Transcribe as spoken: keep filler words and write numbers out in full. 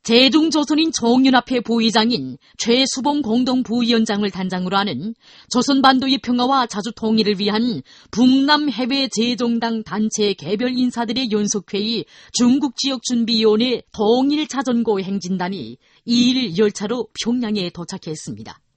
제중조선인 정윤합회 부의장인 최수봉 공동부위원장을 단장으로 하는 조선반도의 평화와 자주 통일을 위한 북남해외재정당 단체 개별 인사들의 연속회의 중국지역준비위원회 통일자전고 행진단이 이 일 열차로 평양에 도착했습니다.